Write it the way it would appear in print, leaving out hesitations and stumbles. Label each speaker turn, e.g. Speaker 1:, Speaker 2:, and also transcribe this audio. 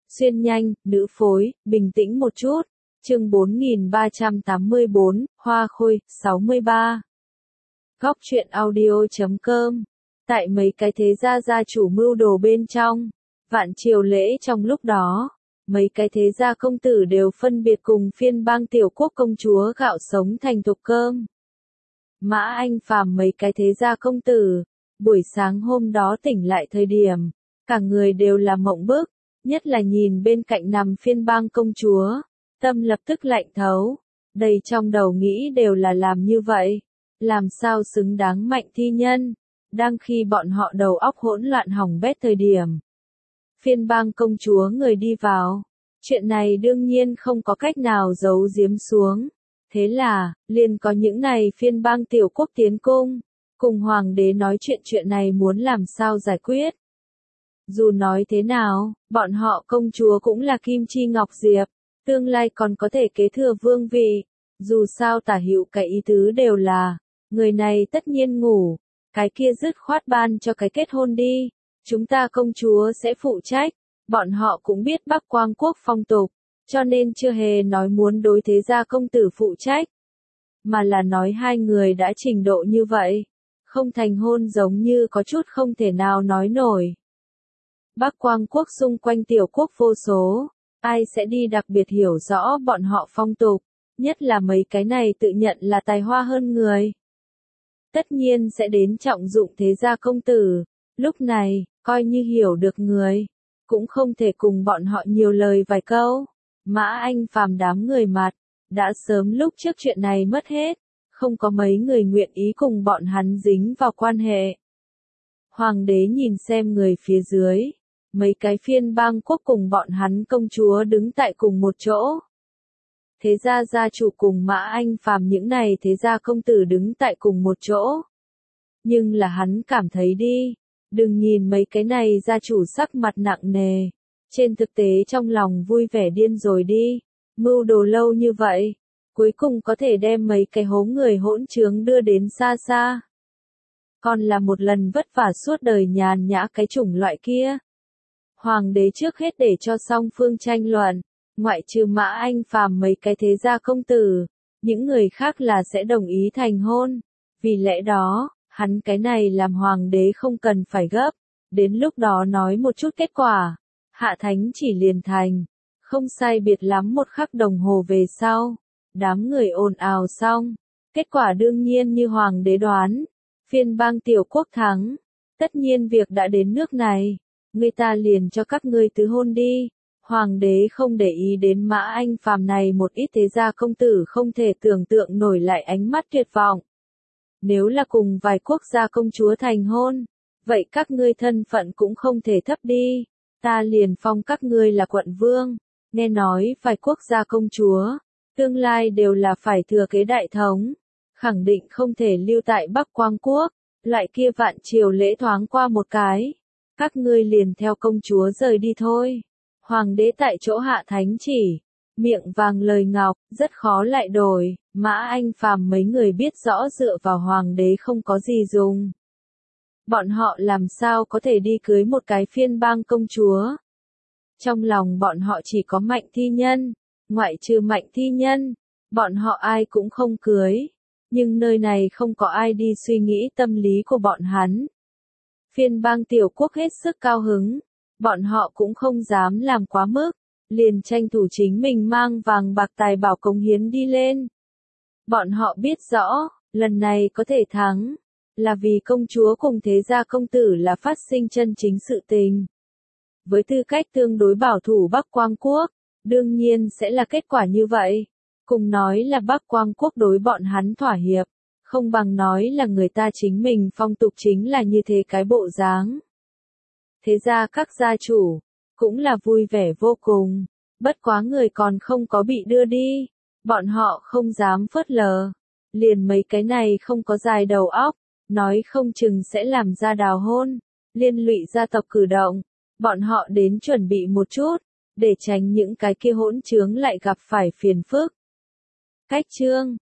Speaker 1: Xuyên nhanh, nữ phối, bình tĩnh một chút. Chương 4384, Hoa Khôi, 63. Góc truyện audio.com. Tại mấy cái thế gia chủ mưu đồ bên trong, vạn triều lễ trong lúc đó, mấy cái thế gia công tử đều phân biệt cùng phiên bang tiểu quốc công chúa gạo sống thành thục cơm. Mã Anh Phàm mấy cái thế gia công tử, buổi sáng hôm đó tỉnh lại thời điểm, cả người đều là mộng bức, nhất là nhìn bên cạnh nằm phiên bang công chúa, tâm lập tức lạnh thấu, đầy trong đầu nghĩ đều là làm như vậy, làm sao xứng đáng mạnh thi nhân, đang khi bọn họ đầu óc hỗn loạn hỏng bét thời điểm. Phiên bang công chúa người đi vào, chuyện này đương nhiên không có cách nào giấu giếm xuống, thế là, liền có những này phiên bang tiểu quốc tiến cung, cùng hoàng đế nói chuyện này muốn làm sao giải quyết. Dù nói thế nào, bọn họ công chúa cũng là Kim Chi Ngọc Diệp, tương lai còn có thể kế thừa vương vị, dù sao tả hữu cái ý tứ đều là, người này tất nhiên ngủ, cái kia dứt khoát ban cho cái kết hôn đi, chúng ta công chúa sẽ phụ trách, bọn họ cũng biết Bắc Quang quốc phong tục, cho nên chưa hề nói muốn đối thế gia công tử phụ trách, mà là nói hai người đã trình độ như vậy, không thành hôn giống như có chút không thể nào nói nổi. Bắc Quang quốc xung quanh tiểu quốc vô số, ai sẽ đi đặc biệt hiểu rõ bọn họ phong tục, nhất là mấy cái này tự nhận là tài hoa hơn người. Tất nhiên sẽ đến trọng dụng thế gia công tử, lúc này, coi như hiểu được người, cũng không thể cùng bọn họ nhiều lời vài câu. Mã Anh Phàm đám người mặt, đã sớm lúc trước chuyện này mất hết, không có mấy người nguyện ý cùng bọn hắn dính vào quan hệ. Hoàng đế nhìn xem người phía dưới, mấy cái phiên bang quốc cùng bọn hắn công chúa đứng tại cùng một chỗ. Thế gia gia chủ cùng Mã Anh Phàm những này thế gia công tử đứng tại cùng một chỗ. Nhưng là hắn cảm thấy đi, đừng nhìn mấy cái này gia chủ sắc mặt nặng nề, trên thực tế trong lòng vui vẻ điên rồi đi, mưu đồ lâu như vậy, cuối cùng có thể đem mấy cái hố người hỗn trướng đưa đến xa xa. Còn là một lần vất vả suốt đời nhàn nhã cái chủng loại kia. Hoàng đế trước hết để cho song phương tranh luận, ngoại trừ Mã Anh Phàm mấy cái thế gia công tử, những người khác là sẽ đồng ý thành hôn, vì lẽ đó, hắn cái này làm hoàng đế không cần phải gấp, đến lúc đó nói một chút kết quả, hạ thánh chỉ liền thành, không sai biệt lắm một khắc đồng hồ về sau, đám người ồn ào xong, kết quả đương nhiên như hoàng đế đoán, phiên bang tiểu quốc thắng, tất nhiên việc đã đến nước này, người ta liền cho các ngươi tứ hôn đi. Hoàng đế không để ý đến Mã Anh Phàm này một ít thế gia công tử không thể tưởng tượng nổi lại ánh mắt tuyệt vọng. Nếu là cùng vài quốc gia công chúa thành hôn, vậy các ngươi thân phận cũng không thể thấp đi, ta liền phong các ngươi là quận vương, nghe nói vài quốc gia công chúa, tương lai đều là phải thừa kế đại thống, khẳng định không thể lưu tại Bắc Quang quốc, lại kia vạn triều lễ thoáng qua một cái, các ngươi liền theo công chúa rời đi thôi. Hoàng đế tại chỗ hạ thánh chỉ, miệng vàng lời ngọc, rất khó lại đổi, Mã Anh Phàm mấy người biết rõ dựa vào hoàng đế không có gì dùng. Bọn họ làm sao có thể đi cưới một cái phiên bang công chúa? Trong lòng bọn họ chỉ có mạnh thi nhân, ngoại trừ mạnh thi nhân, bọn họ ai cũng không cưới, nhưng nơi này không có ai đi suy nghĩ tâm lý của bọn hắn. Phiên bang tiểu quốc hết sức cao hứng. Bọn họ cũng không dám làm quá mức, liền tranh thủ chính mình mang vàng bạc tài bảo cống hiến đi lên. Bọn họ biết rõ, lần này có thể thắng, là vì công chúa cùng thế gia công tử là phát sinh chân chính sự tình. Với tư cách tương đối bảo thủ Bắc Quang quốc, đương nhiên sẽ là kết quả như vậy. Cùng nói là Bắc Quang quốc đối bọn hắn thỏa hiệp, không bằng nói là người ta chính mình phong tục chính là như thế cái bộ dáng. Thế ra các gia chủ, cũng là vui vẻ vô cùng, bất quá người còn không có bị đưa đi, bọn họ không dám phớt lờ, liền mấy cái này không có dài đầu óc, nói không chừng sẽ làm ra đào hôn, liên lụy gia tộc cử động, bọn họ đến chuẩn bị một chút, để tránh những cái kia hỗn trướng lại gặp phải phiền phức. Cách chương